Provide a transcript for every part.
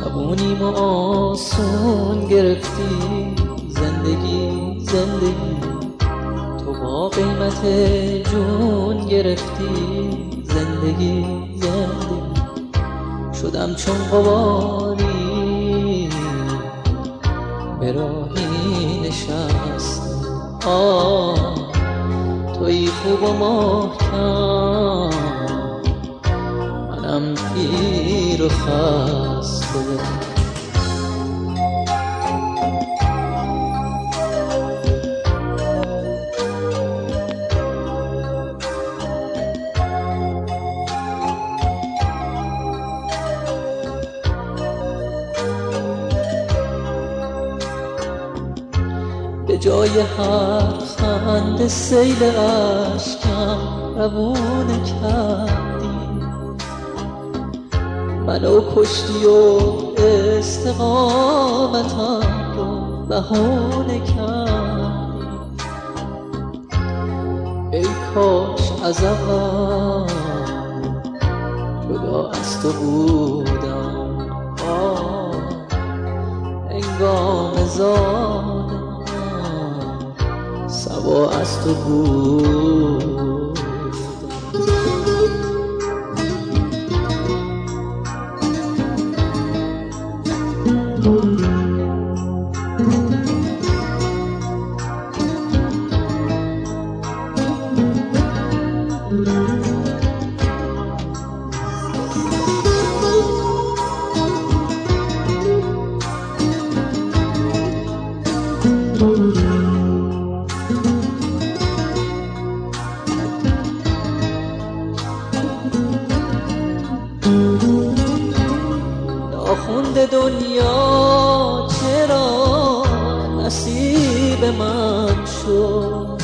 جوونیم و آسون گرفتی زندگی زندگی، تو با قیمت جون گرفتی زندگی زندگی. شدم چون غباری به راهی نشستم، توی خوب و محکم منم پیر و خسته. به جای هر خنده سیل اشکم روونه کردی، منو کشتی و استقامتم رو بهونه کردی. ای کاش از اول جدا از تو بودم، هنگام زادم سبا از تو بودم. ناخونده دنیا چرا نصیب من شد،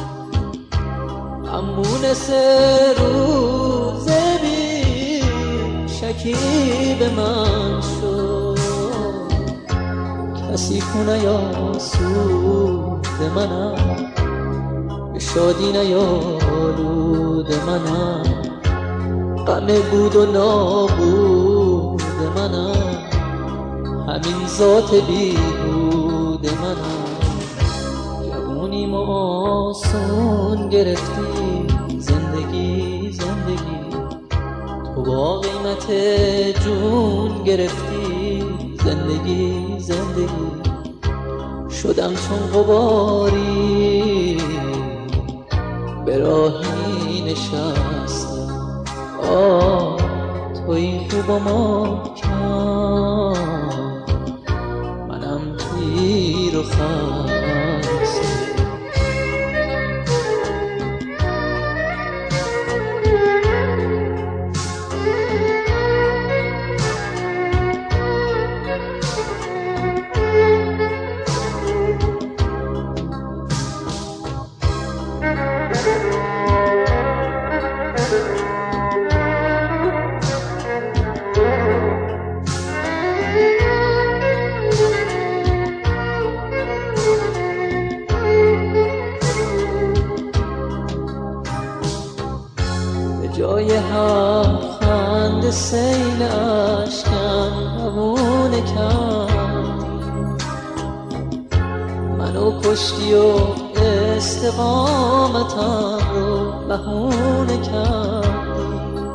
امون 3 روز بی شکیب من شد. کسی کنه یا سود منم، به شادی نیالود منم، غم بود و نابود منم، همین ذات بیهود منم. جوونیم و آسون گرفتی زندگی زندگی، تو با قیمت جون گرفتی زندگی زندگی. شدم چون غباری به راهی نشستم، توی خوب و محکم منم پیر و خسته. جای هر خنده سیل اشکم روونه کردی، منو کشتی و استقامتم رو بهونه کردی.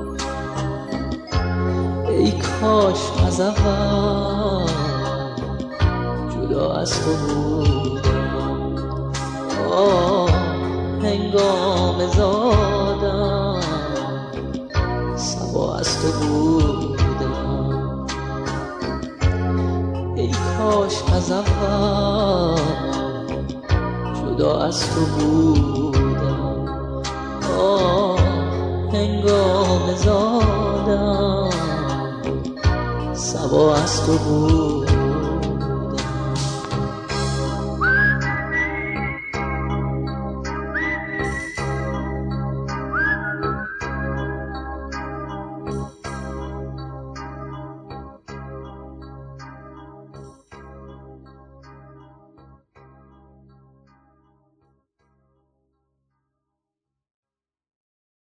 ای کاش از اول جدا از تو بودم، هنگام زادم سبا از تو بودم. ای کاش از اول جدا از تو بودم، هنگام زادم سبا از تو بودم.